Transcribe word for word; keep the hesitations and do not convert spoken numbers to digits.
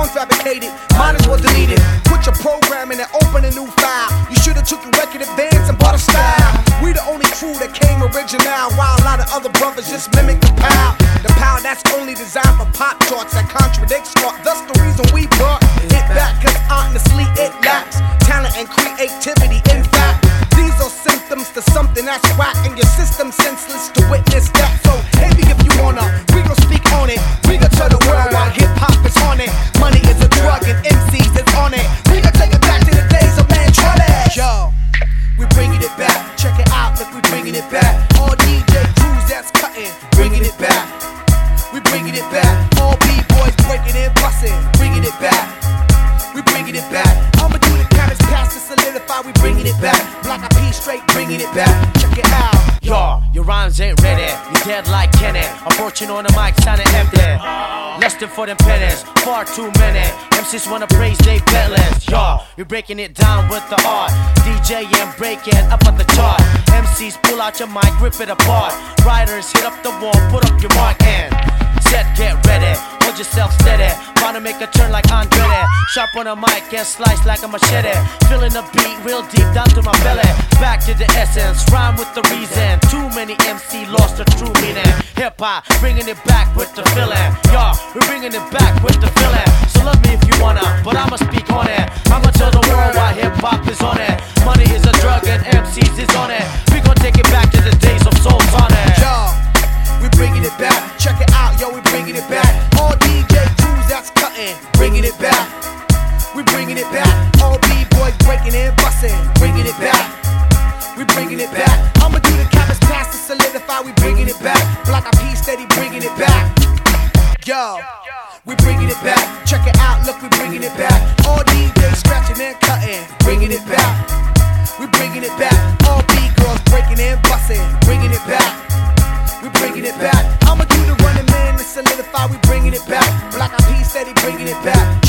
unfabricated. Mine is well deleted. Put your program in and open a new file. You should've took your record advance and bought a style. We the only crew that came original, while a lot of other brothers just mimic the pow. The pow that's only designed for pop charts that contradicts art. Thus the reason we brought it back, cause honestly it lacks talent and creativity. In fact, these are symptoms to something that's whack, and your system senseless to witness that. So maybe if you wanna, we gon' speak on it. We gon' tell the world why hip hop is on it. Money is a drug and M Cs is on it. We gon' take it back to the days of Mantronics. Yo, we bringing it back. Check it out, look, we bringing it back. All D J crews that's cutting, bringing it back. We bringing it back. All B-boys breaking and busting, bringing it back. We bringing it back. I'ma do the cabbage pass to solidify. We bringing it back. Block a P straight, bringing it back. Check it out. Yo, your rhymes ain't ready. You dead like Kenny. Approaching on the mic, sounding empty. Lusting for them pennies, far too many. M Cs wanna praise they peddlers. Yo, you're breaking it down with the art. D J and breaking up at the chart. M Cs pull out your mic, rip it apart. Riders hit up the wall, put up your mark and set, get ready. Hold yourself steady. Bound to make a turn like Andretti. Sharp on a mic and slice like a machete. Feeling the beat real deep down to my belly. Back to the essence, rhyme with the reason. Too many M C lost their true meaning. Hip hop, bringing it back with the feeling. Yo, we're bringing it back with the feeling. So love me if you wanna, but I'ma speak on it. I'ma tell the world why hip hop is on it. Money is a drug and M Cs is on it. We gon' take it back to the days of Soul Sonic. Yo, we bringing it back. Check it out, yo, we bringing it back. All D J crews that's cutting, bringing it back. We bringing it back. All B-boys breaking and busting, bringing it back. We bringing it back. I'ma do the cabbage pass to solidify. We bringing it back. Block a P steady, bringing it back. Yo, we bringing it back. Check it out, look, we bringing it back. All D Js scratching and cutting, bringing it back. We bringing it back. All B-girls breaking and busting, bringing it back. We bringing it back. I'ma do the running man to solidify. We bringing it back. Block a P steady, bringing it back.